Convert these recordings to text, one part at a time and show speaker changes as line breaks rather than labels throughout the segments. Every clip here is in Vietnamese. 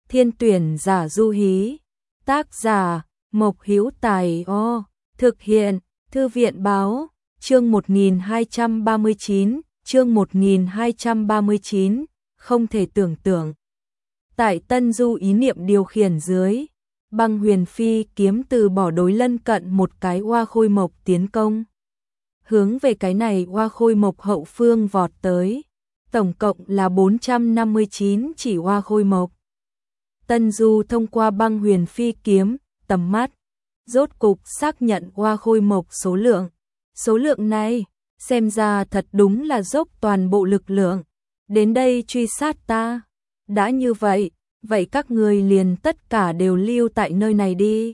Thiên tuyển giả du hí. Tác giả Mộc Hữu Tài. Thực hiện Thư viện báo. Chương 1239, chương 1239, không thể tưởng tượng. Tại Tân Du ý niệm điều khiển dưới, Băng Huyền Phi kiếm từ bỏ đối lân cận một cái Oa Khôi Mộc tiến công. Hướng về cái này Oa Khôi Mộc hậu phương vọt tới, tổng cộng là 459 chỉ Oa Khôi Mộc. Tân Du thông qua Băng Huyền Phi kiếm, tầm mắt, rốt cục xác nhận Oa Khôi Mộc số lượng. Số lượng này, xem ra thật đúng là dốc toàn bộ lực lượng, đến đây truy sát ta. Đã như vậy, vậy các người liền tất cả đều lưu tại nơi này đi.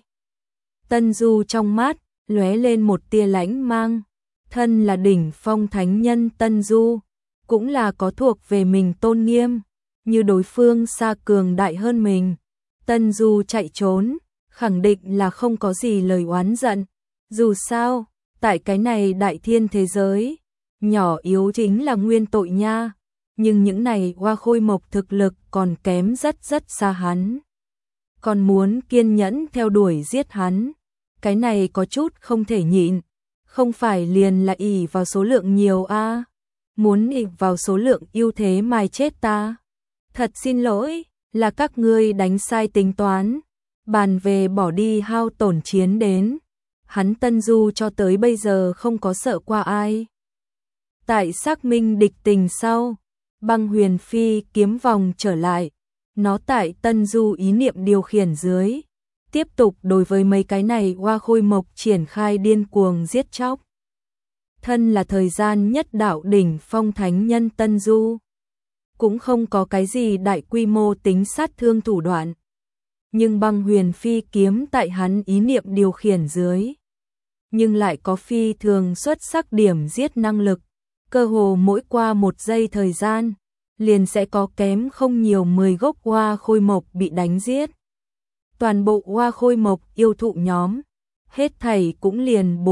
Tân Du trong mắt, lóe lên một tia lãnh mang, thân là đỉnh phong thánh nhân Tân Du, cũng là có thuộc về mình tôn nghiêm, như đối phương xa cường đại hơn mình. Tân Du chạy trốn, khẳng định là không có gì lời oán giận, dù sao, tại cái này đại thiên thế giới, nhỏ yếu chính là nguyên tội nha, nhưng những này Oa Khôi Mộc thực lực còn kém rất xa hắn. Còn muốn kiên nhẫn theo đuổi giết hắn, cái này có chút không thể nhịn, không phải liền là ỷ vào số lượng nhiều a, muốn ỷ vào số lượng ưu thế mài chết ta. Thật xin lỗi, là các ngươi đánh sai tính toán, bàn về bỏ đi hao tổn chiến đến. Hắn Tân Du cho tới bây giờ không có sợ qua ai. Tại xác minh địch tình sau, Băng Huyền Phi kiếm vòng trở lại, nó tại Tân Du ý niệm điều khiển dưới, tiếp tục đối với mấy cái này Oa Khôi Mộc triển khai điên cuồng giết chóc. Thân là thời gian nhất đạo đỉnh phong thánh nhân Tân Du, cũng không có cái gì đại quy mô tính sát thương thủ đoạn. Nhưng Băng Huyền Phi kiếm tại hắn ý niệm điều khiển dưới, nhưng lại có phi thường xuất sắc điểm giết năng lực, cơ hồ mỗi qua một giây thời gian, liền sẽ có kém không nhiều 10 gốc Oa Khôi Mộc bị đánh giết. Toàn bộ Oa Khôi Mộc yêu thụ nhóm, hết thảy cũng liền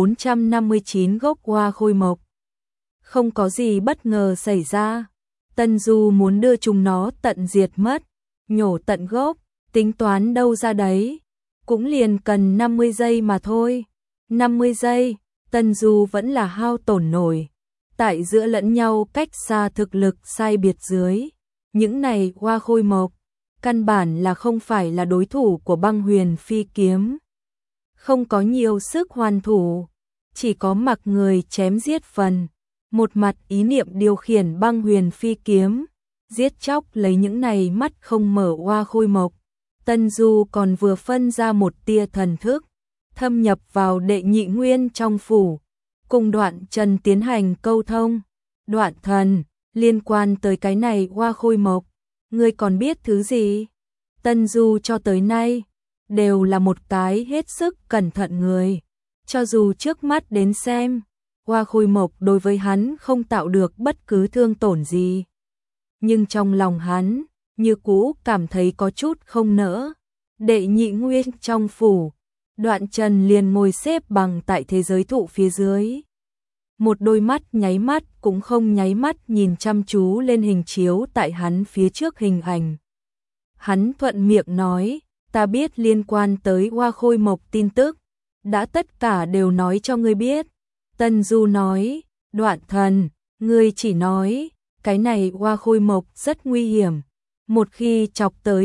459 gốc Oa Khôi Mộc. Không có gì bất ngờ xảy ra, Tân Du muốn đưa chúng nó tận diệt mất, nhổ tận gốc, tính toán đâu ra đấy, cũng liền cần 50 giây mà thôi. 50 giây, Tân Du vẫn là hao tổn nổi. Tại giữa lẫn nhau cách xa thực lực sai biệt dưới, những này Oa Khôi Mộc, căn bản là không phải là đối thủ của Băng Huyền Phi kiếm. Không có nhiều sức hoàn thủ, chỉ có mặc người chém giết phần. Một mặt ý niệm điều khiển Băng Huyền Phi kiếm, giết chóc lấy những này mắt không mở Oa Khôi Mộc. Tân Du còn vừa phân ra một tia thần thức, thâm nhập vào đệ nhị nguyên trong phủ, cùng Đoạn Trần tiến hành câu thông. Đoạn thần, liên quan tới cái này Oa Khôi Mộc, ngươi còn biết thứ gì? Tân Du cho tới nay, đều là một cái hết sức cẩn thận người. Cho dù trước mắt đến xem, Oa Khôi Mộc đối với hắn không tạo được bất cứ thương tổn gì. Nhưng trong lòng hắn, như cũ cảm thấy có chút không nỡ. Đệ nhị nguyên trong phủ, Đoạn Trần liền ngồi xếp bằng tại thế giới thụ phía dưới. Một đôi mắt nháy mắt cũng không nháy mắt nhìn chăm chú lên hình chiếu tại hắn phía trước hình ảnh. Hắn thuận miệng nói, ta biết liên quan tới Oa Khôi Mộc tin tức, đã tất cả đều nói cho ngươi biết. Tân Du nói, Đoạn thần, ngươi chỉ nói, cái này Oa Khôi Mộc rất nguy hiểm. Một khi chọc tới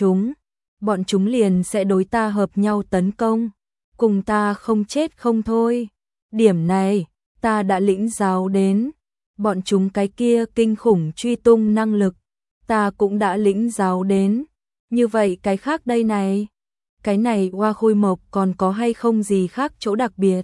bọn chúng liền sẽ đối ta hợp nhau tấn công, cùng ta không chết không thôi. Điểm này, ta đã lĩnh giáo đến, bọn chúng cái kia kinh khủng truy tung năng lực, ta cũng đã lĩnh giáo đến. Như vậy cái khác đây này, cái này Oa Khôi Mộc còn có hay không gì khác chỗ đặc biệt?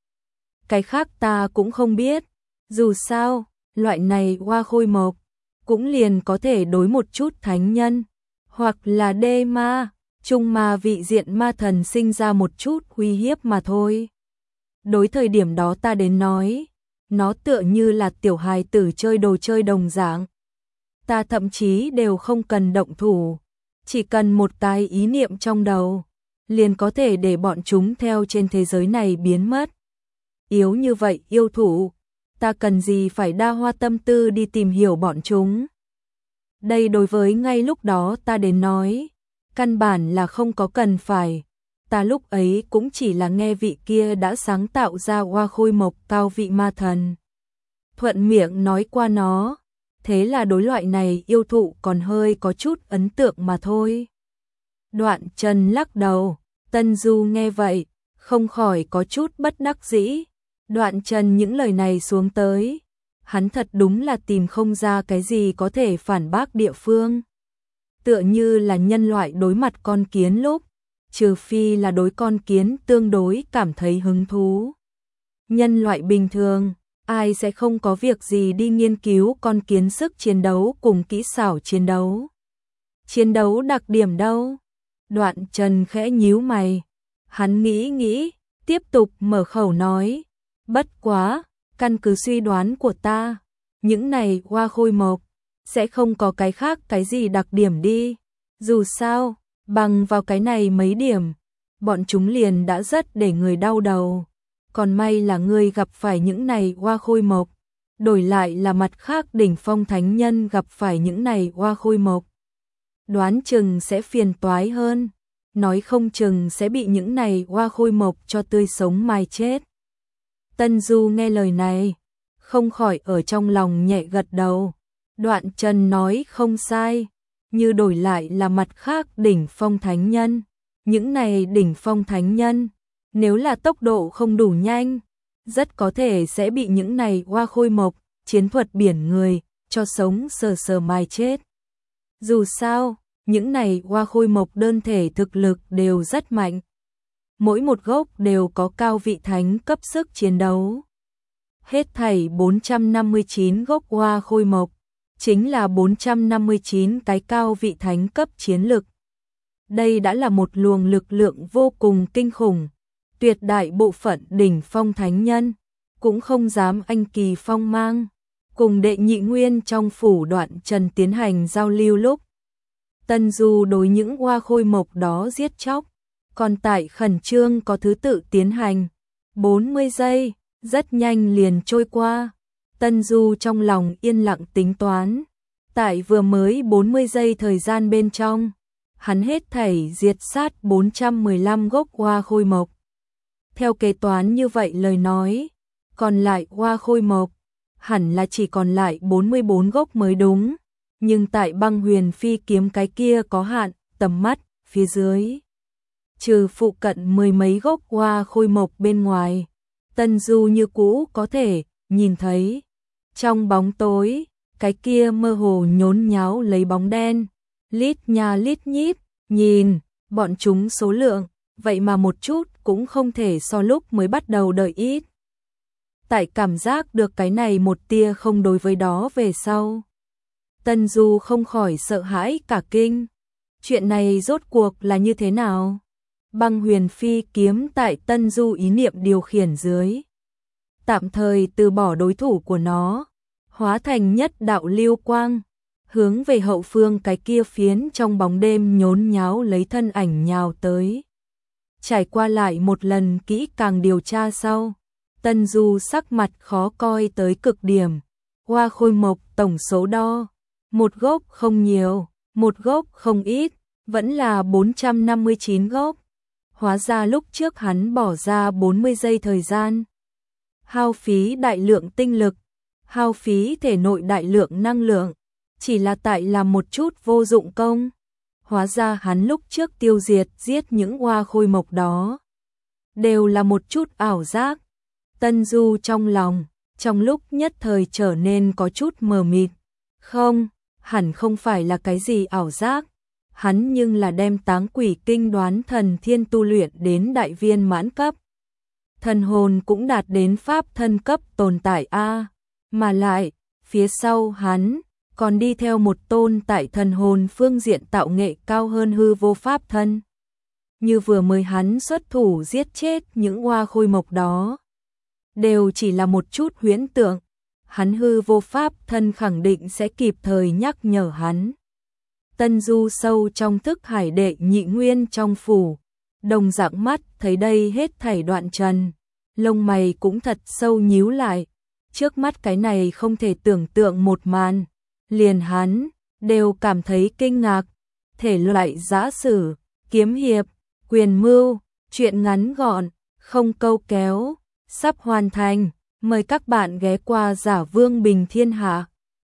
Cái khác ta cũng không biết, dù sao, loại này Oa Khôi Mộc cũng liền có thể đối một chút thánh nhân, hoặc là đê ma, trung ma vị diện ma thần sinh ra một chút uy hiếp mà thôi. Đối thời điểm đó ta đến nói, nó tựa như là tiểu hài tử chơi đồ chơi đồng dạng. Ta thậm chí đều không cần động thủ, chỉ cần một cái ý niệm trong đầu, liền có thể để bọn chúng theo trên thế giới này biến mất. Yếu như vậy yêu thủ, ta cần gì phải đa hoa tâm tư đi tìm hiểu bọn chúng. Đây đối với ngay lúc đó ta đến nói, căn bản là không có cần phải. Ta lúc ấy cũng chỉ là nghe vị kia đã sáng tạo ra Hoa Khôi Mộc cao vị ma thần. Thuận miệng nói qua nó, thế là đối loại này yêu thụ còn hơi có chút ấn tượng mà thôi. Đoạn Trần lắc đầu, Tân Du nghe vậy, không khỏi có chút bất đắc dĩ. Đoạn Trần những lời này xuống tới, hắn thật đúng là tìm không ra cái gì có thể phản bác địa phương. Tựa như là nhân loại đối mặt con kiến lúc, trừ phi là đối con kiến tương đối cảm thấy hứng thú. Nhân loại bình thường, ai sẽ không có việc gì đi nghiên cứu con kiến sức chiến đấu cùng kỹ xảo chiến đấu. Chiến đấu đặc điểm đâu? Đoạn Trần khẽ nhíu mày. Hắn nghĩ, tiếp tục mở khẩu nói. Bất quá, căn cứ suy đoán của ta, những này Hoa Khôi Mộc sẽ không có cái khác cái gì đặc điểm đi. Dù sao, bằng vào cái này mấy điểm, bọn chúng liền đã rất để người đau đầu. Còn may là ngươi gặp phải những này Hoa Khôi Mộc, đổi lại là mặt khác đỉnh phong thánh nhân gặp phải những này Hoa Khôi Mộc. Đoán chừng sẽ phiền toái hơn, nói không chừng sẽ bị những này Hoa Khôi Mộc cho tươi sống mai chết. Tân Du nghe lời này, không khỏi ở trong lòng nhẹ gật đầu. Đoạn Trần nói không sai, như đổi lại là mặt khác đỉnh phong thánh nhân. Những này đỉnh phong thánh nhân, nếu là tốc độ không đủ nhanh, rất có thể sẽ bị những này Hoa Khôi Mộc, chiến thuật biển người, cho sống sờ sờ mai chết. Dù sao, những này Hoa Khôi Mộc đơn thể thực lực đều rất mạnh. Mỗi một gốc đều có cao vị thánh cấp sức chiến đấu. Hết thảy 459 gốc Hoa Khôi Mộc, chính là 459 cái cao vị thánh cấp chiến lực. Đây đã là một luồng lực lượng vô cùng kinh khủng. Tuyệt đại bộ phận đỉnh phong thánh nhân cũng không dám anh kỳ phong mang. Cùng đệ nhị nguyên trong phủ Đoạn Trần tiến hành giao lưu lúc, Tân Du đối những Hoa Khôi Mộc đó giết chóc, còn tại khẩn trương có thứ tự tiến hành. 40 giây, rất nhanh liền trôi qua. Tân Du trong lòng yên lặng tính toán, tại vừa mới 40 giây thời gian bên trong, hắn hết thảy diệt sát 415 gốc Hoa Khôi Mộc. Theo kế toán như vậy lời nói, còn lại Hoa Khôi Mộc hẳn là chỉ còn lại 44 gốc mới đúng, nhưng tại Băng Huyền Phi kiếm cái kia có hạn, tầm mắt phía dưới, trừ phụ cận mười mấy gốc Hoa Khôi Mộc bên ngoài, Tân Du như cũ có thể nhìn thấy trong bóng tối, cái kia mơ hồ nhốn nháo lấy bóng đen, lít nha lít nhít, nhìn bọn chúng số lượng, vậy mà một chút cũng không thể so lúc mới bắt đầu đợi ít. Tại cảm giác được cái này một tia không đối với đó về sau, Tân Du không khỏi sợ hãi cả kinh. Chuyện này rốt cuộc là như thế nào? Băng Huyền Phi kiếm tại Tân Du ý niệm điều khiển dưới, tạm thời từ bỏ đối thủ của nó, hóa thành nhất đạo lưu quang, hướng về hậu phương cái kia phiến trong bóng đêm nhốn nháo lấy thân ảnh nhào tới. Trải qua lại một lần kỹ càng điều tra sau, Tân Du sắc mặt khó coi tới cực điểm. Hoa Khôi Mộc tổng số đo, một gốc không nhiều, một gốc không ít, vẫn là 459 gốc. Hóa ra lúc trước hắn bỏ ra 40 giây thời gian, hao phí đại lượng tinh lực, hao phí thể nội đại lượng năng lượng, chỉ là tại làm một chút vô dụng công. Hóa ra hắn lúc trước tiêu diệt giết những Hoa Khôi Mộc đó, đều là một chút ảo giác. Tân Du trong lòng, trong lúc nhất thời trở nên có chút mờ mịt. Không, hẳn không phải là cái gì ảo giác. Hắn nhưng là đem Táng Quỷ Kinh Đoán Thần Thiên tu luyện đến đại viên mãn cấp. Thần hồn cũng đạt đến pháp thân cấp tồn tại A. Mà lại, phía sau hắn còn đi theo một tôn tại thần hồn phương diện tạo nghệ cao hơn hư vô pháp thân. Như vừa mới hắn xuất thủ giết chết những Hoa Khôi Mộc đó, đều chỉ là một chút huyễn tượng. Hắn hư vô pháp thân khẳng định sẽ kịp thời nhắc nhở hắn. Tân Du sâu trong thức hải đệ nhị nguyên trong phủ, đồng dạng mắt thấy đây hết thảy Đoạn Trần, lông mày cũng thật sâu nhíu lại. Trước mắt cái này không thể tưởng tượng một màn, liền hắn đều cảm thấy kinh ngạc. thể loại giã sử, kiếm hiệp, quyền mưu, truyện ngắn gọn, không câu kéo, sắp hoàn thành. Mời các bạn ghé qua Giả Vương Bình Thiên Hạ.